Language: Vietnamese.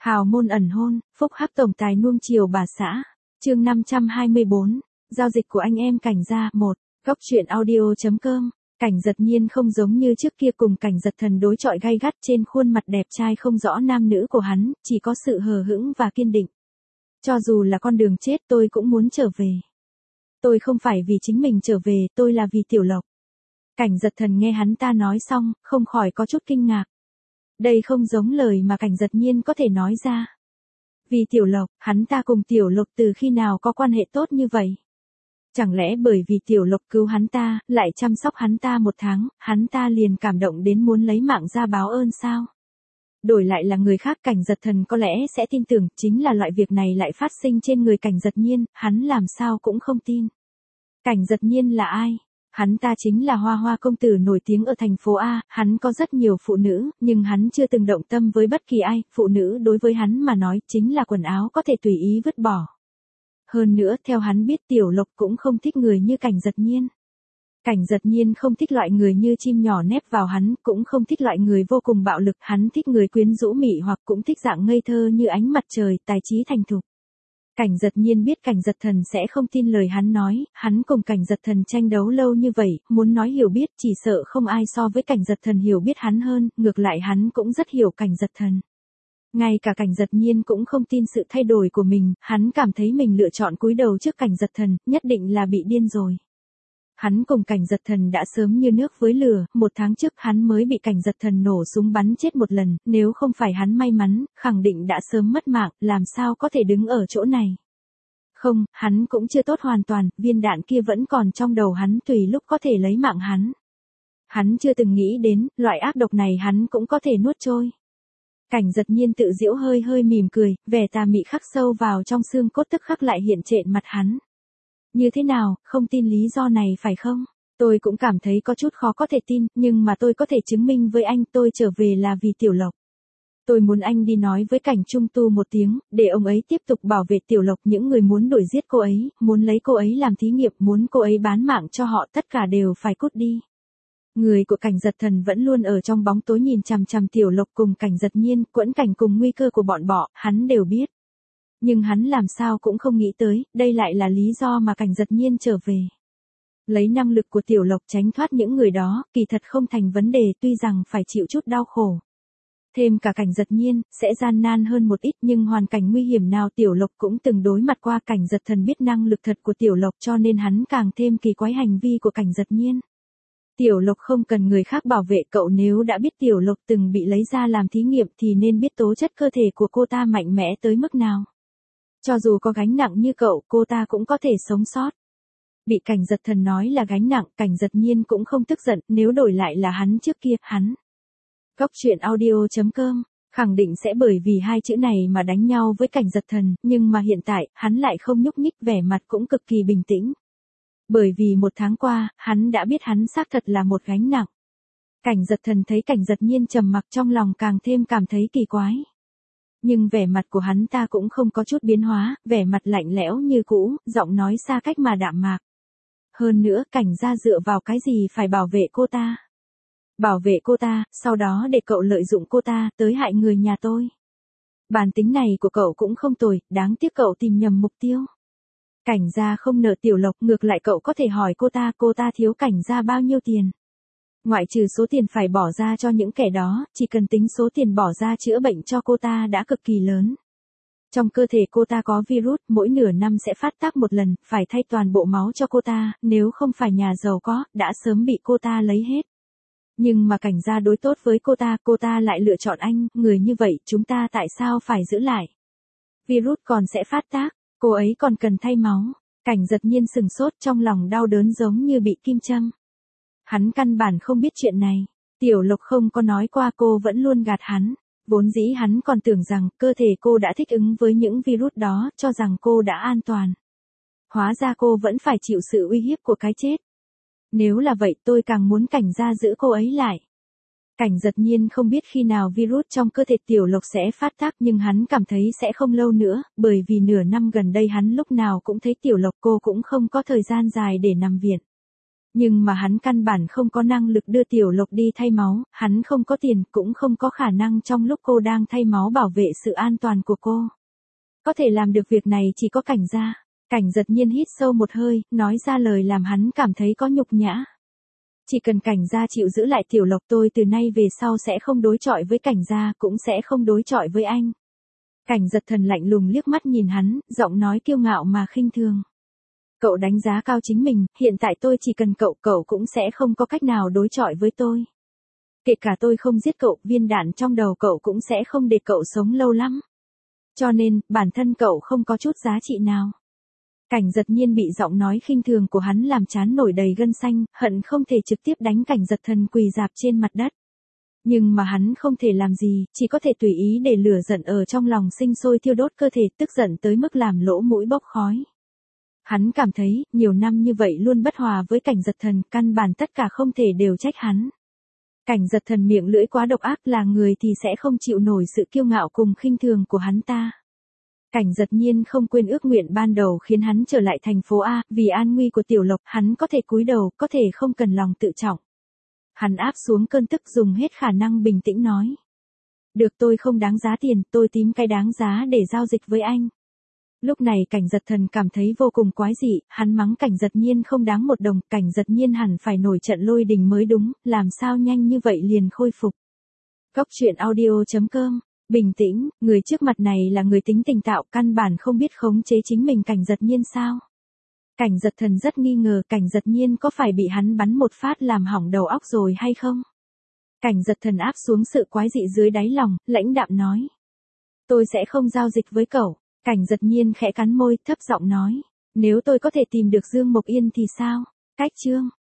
Hào môn ẩn hôn, phúc hắc tổng tài nuông chiều bà xã. Chương 524, giao dịch của anh em Cảnh Gia 1, góc truyện audio.com. Cảnh Giật Nhiên không giống như trước kia cùng Cảnh Giật Thần đối chọi gay gắt, trên khuôn mặt đẹp trai không rõ nam nữ của hắn, chỉ có sự hờ hững và kiên định. Cho dù là con đường chết tôi cũng muốn trở về. Tôi không phải vì chính mình trở về, tôi là vì Tiểu Lộc. Cảnh Giật Thần nghe hắn ta nói xong, không khỏi có chút kinh ngạc. Đây không giống lời mà Cảnh Giật Nhiên có thể nói ra. Vì Tiểu Lộc, hắn ta cùng Tiểu Lộc từ khi nào có quan hệ tốt như vậy? Chẳng lẽ bởi vì Tiểu Lộc cứu hắn ta, lại chăm sóc hắn ta một tháng, hắn ta liền cảm động đến muốn lấy mạng ra báo ơn sao? Đổi lại là người khác, Cảnh Giật Thần có lẽ sẽ tin tưởng, chính là loại việc này lại phát sinh trên người Cảnh Giật Nhiên, hắn làm sao cũng không tin. Cảnh Giật Nhiên là ai? Hắn ta chính là Hoa Hoa công tử nổi tiếng ở thành phố A, hắn có rất nhiều phụ nữ, nhưng hắn chưa từng động tâm với bất kỳ ai, phụ nữ đối với hắn mà nói chính là quần áo có thể tùy ý vứt bỏ. Hơn nữa, theo hắn biết Tiểu Lộc cũng không thích người như Cảnh Giật Nhiên. Cảnh Giật Nhiên không thích loại người như chim nhỏ nép vào hắn, cũng không thích loại người vô cùng bạo lực, hắn thích người quyến rũ mị hoặc cũng thích dạng ngây thơ như ánh mặt trời, tài trí thành thục. Cảnh Giật Nhiên biết Cảnh Giật Thần sẽ không tin lời hắn nói, hắn cùng Cảnh Giật Thần tranh đấu lâu như vậy, muốn nói hiểu biết chỉ sợ không ai so với Cảnh Giật Thần hiểu biết hắn hơn, ngược lại hắn cũng rất hiểu Cảnh Giật Thần. Ngay cả Cảnh Giật Nhiên cũng không tin sự thay đổi của mình, hắn cảm thấy mình lựa chọn cúi đầu trước Cảnh Giật Thần, nhất định là bị điên rồi. Hắn cùng Cảnh Giật Thần đã sớm như nước với lửa, một tháng trước hắn mới bị Cảnh Giật Thần nổ súng bắn chết một lần, nếu không phải hắn may mắn, khẳng định đã sớm mất mạng, làm sao có thể đứng ở chỗ này. Không, hắn cũng chưa tốt hoàn toàn, viên đạn kia vẫn còn trong đầu hắn, tùy lúc có thể lấy mạng hắn. Hắn chưa từng nghĩ đến, loại ác độc này hắn cũng có thể nuốt trôi. Cảnh Giật Nhiên tự giễu hơi hơi mỉm cười, vẻ tà mị khắc sâu vào trong xương cốt tức khắc lại hiện trện mặt hắn. Như thế nào, không tin lý do này phải không? Tôi cũng cảm thấy có chút khó có thể tin, nhưng mà tôi có thể chứng minh với anh tôi trở về là vì Tiểu Lộc. Tôi muốn anh đi nói với Cảnh Trung Tu một tiếng, để ông ấy tiếp tục bảo vệ Tiểu Lộc, những người muốn đuổi giết cô ấy, muốn lấy cô ấy làm thí nghiệm, muốn cô ấy bán mạng cho họ, tất cả đều phải cút đi. Người của Cảnh Giật Thần vẫn luôn ở trong bóng tối nhìn chằm chằm Tiểu Lộc cùng Cảnh Giật Nhiên, quẫn cảnh cùng nguy cơ của bọn họ, hắn đều biết. Nhưng hắn làm sao cũng không nghĩ tới, đây lại là lý do mà Cảnh Giật Nhiên trở về. Lấy năng lực của Tiểu Lộc tránh thoát những người đó, kỳ thật không thành vấn đề, tuy rằng phải chịu chút đau khổ. Thêm cả Cảnh Giật Nhiên, sẽ gian nan hơn một ít, nhưng hoàn cảnh nguy hiểm nào Tiểu Lộc cũng từng đối mặt qua. Cảnh Giật Thần biết năng lực thật của Tiểu Lộc cho nên hắn càng thêm kỳ quái hành vi của Cảnh Giật Nhiên. Tiểu Lộc không cần người khác bảo vệ cậu, nếu đã biết Tiểu Lộc từng bị lấy ra làm thí nghiệm thì nên biết tố chất cơ thể của cô ta mạnh mẽ tới mức nào. Cho dù có gánh nặng như cậu, cô ta cũng có thể sống sót. Bị Cảnh Giật Thần nói là gánh nặng, Cảnh Giật Nhiên cũng không tức giận, nếu đổi lại là hắn trước kia, hắn. Góc truyện audio.com, khẳng định sẽ bởi vì hai chữ này mà đánh nhau với Cảnh Giật Thần, nhưng mà hiện tại, hắn lại không nhúc nhích, vẻ mặt cũng cực kỳ bình tĩnh. Bởi vì một tháng qua, hắn đã biết hắn xác thật là một gánh nặng. Cảnh Giật Thần thấy Cảnh Giật Nhiên trầm mặc trong lòng càng thêm cảm thấy kỳ quái. Nhưng vẻ mặt của hắn ta cũng không có chút biến hóa, vẻ mặt lạnh lẽo như cũ, giọng nói xa cách mà đạm mạc. Hơn nữa, Cảnh gia dựa vào cái gì phải bảo vệ cô ta? Bảo vệ cô ta, sau đó để cậu lợi dụng cô ta, tới hại người nhà tôi. Bản tính này của cậu cũng không tồi, đáng tiếc cậu tìm nhầm mục tiêu. Cảnh gia không nợ Tiểu Lộc, ngược lại cậu có thể hỏi cô ta thiếu Cảnh gia bao nhiêu tiền. Ngoại trừ số tiền phải bỏ ra cho những kẻ đó, chỉ cần tính số tiền bỏ ra chữa bệnh cho cô ta đã cực kỳ lớn. Trong cơ thể cô ta có virus, mỗi nửa năm sẽ phát tác một lần, phải thay toàn bộ máu cho cô ta, nếu không phải nhà giàu có, đã sớm bị cô ta lấy hết. Nhưng mà Cảnh gia đối tốt với cô ta lại lựa chọn anh, người như vậy chúng ta tại sao phải giữ lại? Virus còn sẽ phát tác, cô ấy còn cần thay máu. Cảnh Giật Nhiên sừng sốt, trong lòng đau đớn giống như bị kim châm. Hắn căn bản không biết chuyện này. Tiểu Lộc không có nói qua, cô vẫn luôn gạt hắn. Vốn dĩ hắn còn tưởng rằng cơ thể cô đã thích ứng với những virus đó, cho rằng cô đã an toàn. Hóa ra cô vẫn phải chịu sự uy hiếp của cái chết. Nếu là vậy tôi càng muốn Cảnh gia giữ cô ấy lại. Cảnh Giật Nhiên không biết khi nào virus trong cơ thể Tiểu Lộc sẽ phát tác, nhưng hắn cảm thấy sẽ không lâu nữa, bởi vì nửa năm gần đây hắn lúc nào cũng thấy Tiểu Lộc, cô cũng không có thời gian dài để nằm viện. Nhưng mà hắn căn bản không có năng lực đưa Tiểu Lộc đi thay máu, hắn không có tiền, cũng không có khả năng trong lúc cô đang thay máu bảo vệ sự an toàn của cô. Có thể làm được việc này chỉ có Cảnh gia. Cảnh Giật Nhiên hít sâu một hơi, nói ra lời làm hắn cảm thấy có nhục nhã. Chỉ cần Cảnh gia chịu giữ lại Tiểu Lộc, tôi từ nay về sau sẽ không đối chọi với Cảnh gia, cũng sẽ không đối chọi với anh. Cảnh Giật Thần lạnh lùng liếc mắt nhìn hắn, giọng nói kiêu ngạo mà khinh thường. Cậu đánh giá cao chính mình, hiện tại tôi chỉ cần cậu, cậu cũng sẽ không có cách nào đối chọi với tôi. Kể cả tôi không giết cậu, viên đạn trong đầu cậu cũng sẽ không để cậu sống lâu lắm. Cho nên, bản thân cậu không có chút giá trị nào. Cảnh Giật Nhiên bị giọng nói khinh thường của hắn làm trán nổi đầy gân xanh, hận không thể trực tiếp đánh Cảnh Giật Thần quỳ rạp trên mặt đất. Nhưng mà hắn không thể làm gì, chỉ có thể tùy ý để lửa giận ở trong lòng sinh sôi thiêu đốt cơ thể, tức giận tới mức làm lỗ mũi bốc khói. Hắn cảm thấy, nhiều năm như vậy luôn bất hòa với Cảnh Giật Thần, căn bản tất cả không thể đều trách hắn. Cảnh Giật Thần miệng lưỡi quá độc ác, là người thì sẽ không chịu nổi sự kiêu ngạo cùng khinh thường của hắn ta. Cảnh Giật Nhiên không quên ước nguyện ban đầu khiến hắn trở lại thành phố A, vì an nguy của Tiểu Lộc, hắn có thể cúi đầu, có thể không cần lòng tự trọng. Hắn áp xuống cơn tức, dùng hết khả năng bình tĩnh nói. Được, tôi không đáng giá tiền, tôi tìm cái đáng giá để giao dịch với anh. Lúc này Cảnh Giật Thần cảm thấy vô cùng quái dị, hắn mắng Cảnh Giật Nhiên không đáng một đồng, Cảnh Giật Nhiên hẳn phải nổi trận lôi đình mới đúng, làm sao nhanh như vậy liền khôi phục. Góc truyện audio.com. Bình tĩnh, người trước mặt này là người tính tình tạo, căn bản không biết khống chế chính mình. Cảnh Giật Nhiên sao? Cảnh Giật Thần rất nghi ngờ Cảnh Giật Nhiên có phải bị hắn bắn một phát làm hỏng đầu óc rồi hay không? Cảnh Giật Thần áp xuống sự quái dị dưới đáy lòng, lãnh đạm nói. Tôi sẽ không giao dịch với cậu. Cảnh Giật Nhiên khẽ cắn môi, thấp giọng nói. Nếu tôi có thể tìm được Dương Mộc Yên thì sao? Cách chương.